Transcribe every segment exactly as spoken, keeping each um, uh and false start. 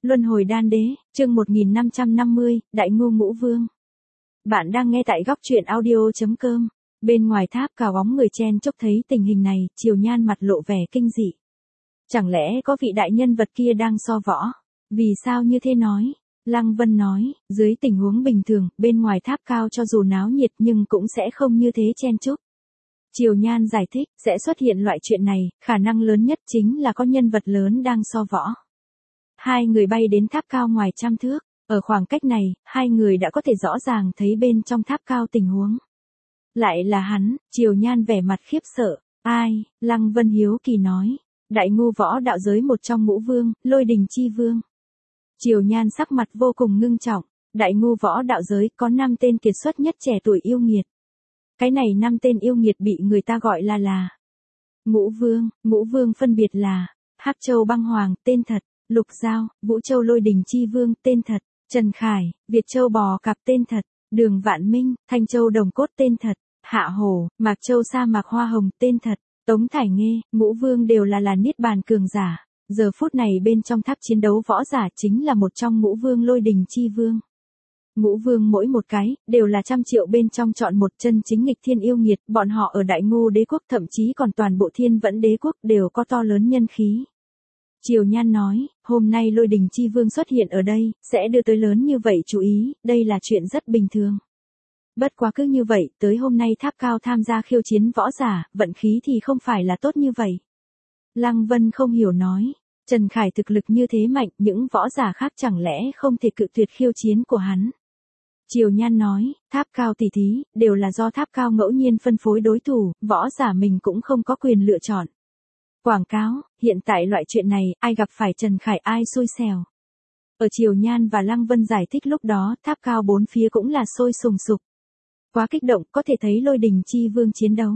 Luân hồi đan đế, chương một nghìn năm trăm năm mươi, Đại Ngô Ngũ Vương. Bạn đang nghe tại góc truyện audio.com. Bên ngoài tháp cao bóng người chen chúc thấy tình hình này, Triều Nhan mặt lộ vẻ kinh dị. Chẳng lẽ có vị đại nhân vật kia đang so võ? Vì sao như thế nói? Lăng Vân nói, dưới tình huống bình thường, bên ngoài tháp cao cho dù náo nhiệt nhưng cũng sẽ không như thế chen chúc. Triều Nhan giải thích, sẽ xuất hiện loại chuyện này, khả năng lớn nhất chính là có nhân vật lớn đang so võ. Hai người bay đến tháp cao ngoài trăm thước, ở khoảng cách này, hai người đã có thể rõ ràng thấy bên trong tháp cao tình huống. Lại là hắn, Triều Nhan vẻ mặt khiếp sợ, ai, Lăng Vân hiếu kỳ nói, Đại Ngô võ đạo giới một trong ngũ vương, Lôi Đình Chi Vương. Triều Nhan sắc mặt vô cùng ngưng trọng, Đại Ngô võ đạo giới có năm tên kiệt xuất nhất trẻ tuổi yêu nghiệt. Cái này năm tên yêu nghiệt bị người ta gọi là là Ngũ Vương, Ngũ Vương phân biệt là Hắc Châu Băng Hoàng, tên thật, Lục Giao, Vũ Châu Lôi Đình Chi Vương, tên thật, Trần Khải, Việt Châu Bò Cạp, tên thật, Đường Vạn Minh, Thanh Châu Đồng Cốt, tên thật, Hạ Hổ, Mạc Châu Sa Mạc Hoa Hồng, tên thật, Tống Thải Nghê, Ngũ Vương đều là là niết bàn cường giả. Giờ phút này bên trong tháp chiến đấu võ giả chính là một trong Ngũ Vương Lôi Đình Chi Vương. Ngũ Vương mỗi một cái, đều là trăm triệu bên trong chọn một chân chính nghịch thiên yêu nghiệt, bọn họ ở Đại Ngô đế quốc thậm chí còn toàn bộ Thiên Vẫn đế quốc đều có to lớn nhân khí. Triều Nhan nói, hôm nay Lôi Đình Chi Vương xuất hiện ở đây, sẽ đưa tới lớn như vậy chú ý, đây là chuyện rất bình thường. Bất quá cứ như vậy, tới hôm nay tháp cao tham gia khiêu chiến võ giả, vận khí thì không phải là tốt như vậy. Lăng Vân không hiểu nói, Trần Khải thực lực như thế mạnh, những võ giả khác chẳng lẽ không thể cự tuyệt khiêu chiến của hắn. Triều Nhan nói, tháp cao tỷ thí, đều là do tháp cao ngẫu nhiên phân phối đối thủ, võ giả mình cũng không có quyền lựa chọn. Quảng cáo, hiện tại loại chuyện này, ai gặp phải Trần Khải ai xui xẻo. Ở Triều Nhan và Lăng Vân giải thích lúc đó, tháp cao bốn phía cũng là sôi sùng sục. Quá kích động, có thể thấy Lôi Đình Chi Vương chiến đấu.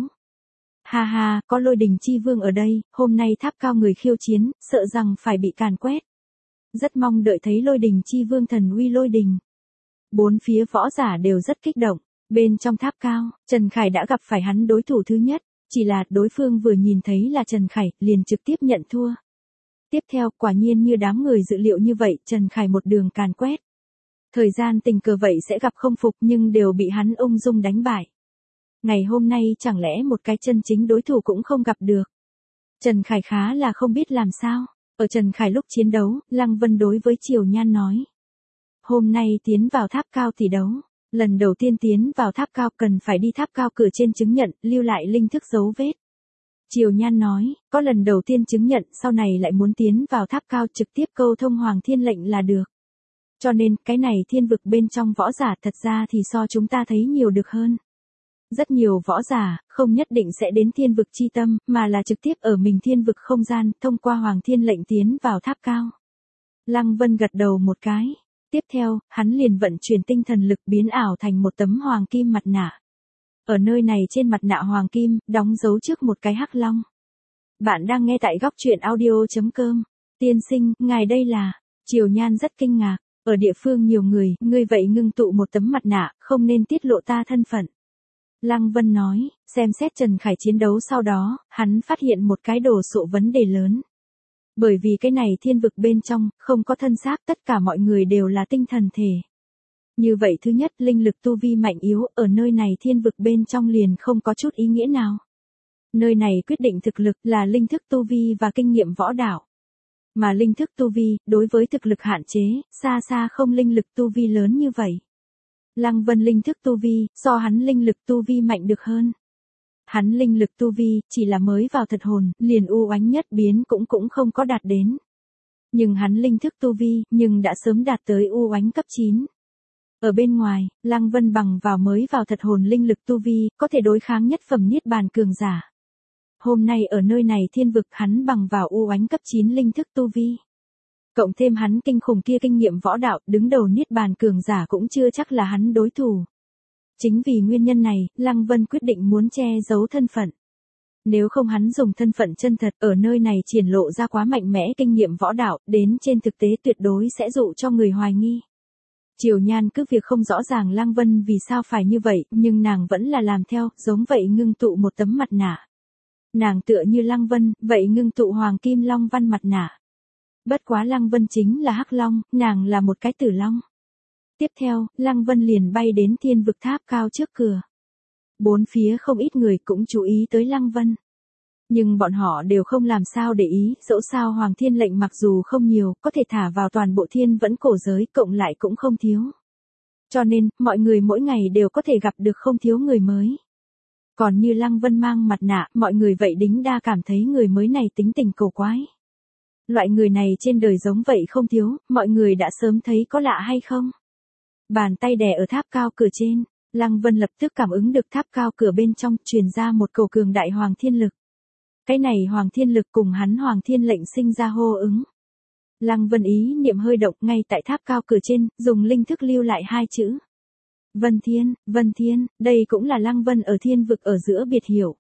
Ha ha, có Lôi Đình Chi Vương ở đây, hôm nay tháp cao người khiêu chiến, sợ rằng phải bị càn quét. Rất mong đợi thấy Lôi Đình Chi Vương thần uy Lôi Đình. Bốn phía võ giả đều rất kích động, bên trong tháp cao, Trần Khải đã gặp phải hắn đối thủ thứ nhất, chỉ là đối phương vừa nhìn thấy là Trần Khải, liền trực tiếp nhận thua. Tiếp theo, quả nhiên như đám người dự liệu như vậy, Trần Khải một đường càn quét. Thời gian tình cờ vậy sẽ gặp không phục nhưng đều bị hắn ung dung đánh bại. Ngày hôm nay chẳng lẽ một cái chân chính đối thủ cũng không gặp được. Trần Khải khá là không biết làm sao. Ở Trần Khải lúc chiến đấu, Lăng Vân đối với Triều Nhan nói. Hôm nay tiến vào tháp cao tỷ đấu. Lần đầu tiên tiến vào tháp cao cần phải đi tháp cao cửa trên chứng nhận, lưu lại linh thức dấu vết. Triều Nhan nói, có lần đầu tiên chứng nhận sau này lại muốn tiến vào tháp cao trực tiếp câu thông Hoàng Thiên lệnh là được. Cho nên, cái này thiên vực bên trong võ giả thật ra thì so chúng ta thấy nhiều được hơn. Rất nhiều võ giả, không nhất định sẽ đến thiên vực chi tâm, mà là trực tiếp ở mình thiên vực không gian, thông qua Hoàng Thiên lệnh tiến vào tháp cao. Lăng Vân gật đầu một cái. Tiếp theo, hắn liền vận chuyển tinh thần lực biến ảo thành một tấm hoàng kim mặt nạ. Ở nơi này trên mặt nạ hoàng kim, đóng dấu trước một cái hắc long. Bạn đang nghe tại góc truyện audio.com. Tiên sinh, ngài đây là... Triều Nhan rất kinh ngạc. Ở địa phương nhiều người, ngươi vậy ngưng tụ một tấm mặt nạ, không nên tiết lộ ta thân phận. Lăng Vân nói, xem xét Trần Khải chiến đấu sau đó, hắn phát hiện một cái đồ sộ vấn đề lớn. Bởi vì cái này thiên vực bên trong, không có thân xác, tất cả mọi người đều là tinh thần thể. Như vậy thứ nhất, linh lực tu vi mạnh yếu, ở nơi này thiên vực bên trong liền không có chút ý nghĩa nào. Nơi này quyết định thực lực là linh thức tu vi và kinh nghiệm võ đạo. Mà linh thức tu vi, đối với thực lực hạn chế, xa xa không linh lực tu vi lớn như vậy. Lăng Vân linh thức tu vi, so hắn linh lực tu vi mạnh được hơn. Hắn linh lực tu vi, chỉ là mới vào thật hồn, liền u oánh nhất biến cũng cũng không có đạt đến. Nhưng hắn linh thức tu vi, nhưng đã sớm đạt tới u oánh cấp chín. Ở bên ngoài, Lăng Vân bằng vào mới vào thật hồn linh lực tu vi, có thể đối kháng nhất phẩm niết bàn cường giả. Hôm nay ở nơi này thiên vực hắn bằng vào u oánh cấp chín linh thức tu vi. Cộng thêm hắn kinh khủng kia kinh nghiệm võ đạo, đứng đầu niết bàn cường giả cũng chưa chắc là hắn đối thủ. Chính vì nguyên nhân này, Lăng Vân quyết định muốn che giấu thân phận. Nếu không hắn dùng thân phận chân thật ở nơi này triển lộ ra quá mạnh mẽ kinh nghiệm võ đạo, đến trên thực tế tuyệt đối sẽ dụ cho người hoài nghi. Triều Nhan cứ việc không rõ ràng Lăng Vân vì sao phải như vậy, nhưng nàng vẫn là làm theo, giống vậy ngưng tụ một tấm mặt nạ. Nàng tựa như Lăng Vân, vậy ngưng tụ hoàng kim long văn mặt nạ. Bất quá Lăng Vân chính là Hắc Long, nàng là một cái Tử Long. Tiếp theo, Lăng Vân liền bay đến thiên vực tháp cao trước cửa. Bốn phía không ít người cũng chú ý tới Lăng Vân. Nhưng bọn họ đều không làm sao để ý, dẫu sao Hoàng Thiên lệnh mặc dù không nhiều, có thể thả vào toàn bộ thiên vẫn cổ giới cộng lại cũng không thiếu. Cho nên, mọi người mỗi ngày đều có thể gặp được không thiếu người mới. Còn như Lăng Vân mang mặt nạ, mọi người vậy đính đa cảm thấy người mới này tính tình cổ quái. Loại người này trên đời giống vậy không thiếu, mọi người đã sớm thấy có lạ hay không? Bàn tay đè ở tháp cao cửa trên, Lăng Vân lập tức cảm ứng được tháp cao cửa bên trong truyền ra một cầu cường đại Hoàng Thiên lực. Cái này Hoàng Thiên lực cùng hắn Hoàng Thiên lệnh sinh ra hô ứng. Lăng Vân ý niệm hơi động ngay tại tháp cao cửa trên, dùng linh thức lưu lại hai chữ. Vân Thiên, Vân Thiên, đây cũng là Lăng Vân ở thiên vực ở giữa biệt hiểu.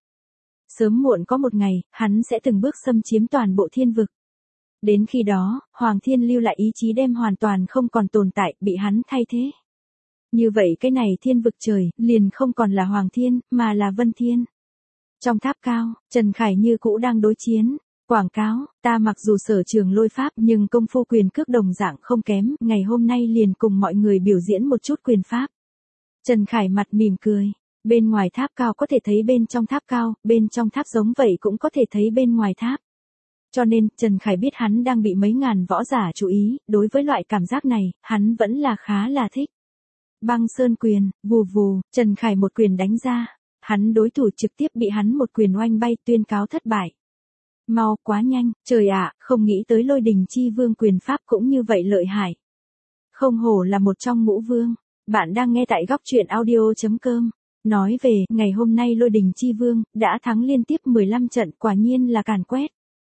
Sớm muộn có một ngày, hắn sẽ từng bước xâm chiếm toàn bộ thiên vực. Đến khi đó, Hoàng Thiên lưu lại ý chí đem hoàn toàn không còn tồn tại, bị hắn thay thế. Như vậy cái này thiên vực trời, liền không còn là Hoàng Thiên, mà là Vân Thiên. Trong tháp cao, Trần Khải như cũ đang đối chiến. Quảng cáo, ta mặc dù sở trường lôi pháp nhưng công phu quyền cước đồng dạng không kém, ngày hôm nay liền cùng mọi người biểu diễn một chút quyền pháp. Trần Khải mặt mỉm cười, bên ngoài tháp cao có thể thấy bên trong tháp cao, bên trong tháp giống vậy cũng có thể thấy bên ngoài tháp. Cho nên, Trần Khải biết hắn đang bị mấy ngàn võ giả chú ý, đối với loại cảm giác này, hắn vẫn là khá là thích. Băng sơn quyền, vù vù, Trần Khải một quyền đánh ra, hắn đối thủ trực tiếp bị hắn một quyền oanh bay tuyên cáo thất bại. Mau, quá nhanh, trời ạ, không nghĩ tới Lôi Đình Chi Vương quyền pháp cũng như vậy lợi hại. Không hổ là một trong ngũ vương, bạn đang nghe tại góc truyện audio.com. Nói về, ngày hôm nay Lôi Đình Chi Vương, đã thắng liên tiếp mười lăm trận quả nhiên là càn quét.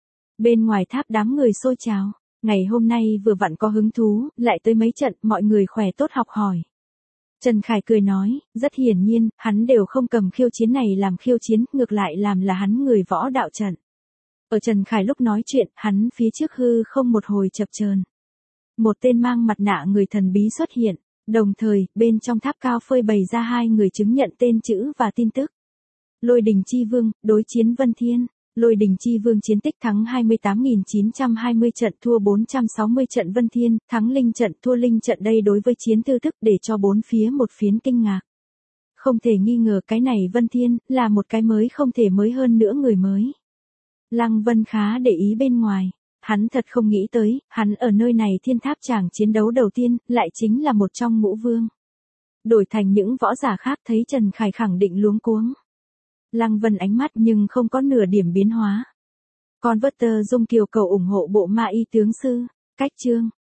Bên ngoài tháp đám người xôi trào, ngày hôm nay vừa vặn có hứng thú, lại tới mấy trận, mọi người khỏe tốt học hỏi. Trần Khải cười nói, rất hiển nhiên, hắn đều không cầm khiêu chiến này làm khiêu chiến, ngược lại làm là hắn người võ đạo trận. Ở Trần Khải lúc nói chuyện, hắn phía trước hư không một hồi chập chờn. Một tên mang mặt nạ người thần bí xuất hiện, đồng thời, bên trong tháp cao phơi bày ra hai người chứng nhận tên chữ và tin tức. Lôi Đình Chi Vương, đối chiến Vân Thiên. Lôi Đình Chi Vương chiến tích thắng hai mươi tám nghìn chín trăm hai mươi trận, thua bốn trăm sáu mươi trận. Vân Thiên, thắng linh trận, thua linh trận. Đây đối với chiến thư thức để cho bốn phía một phiến kinh ngạc. Không thể nghi ngờ cái này Vân Thiên, là một cái mới không thể mới hơn nữa người mới. Lăng Vân khá để ý bên ngoài, hắn thật không nghĩ tới, hắn ở nơi này thiên tháp tràng chiến đấu đầu tiên, lại chính là một trong ngũ vương. Đổi thành những võ giả khác thấy Trần Khải khẳng định luống cuống. Lăng Vân ánh mắt nhưng không có nửa điểm biến hóa. Converter Dung Kiều cầu ủng hộ bộ ma y tướng sư, cách chương.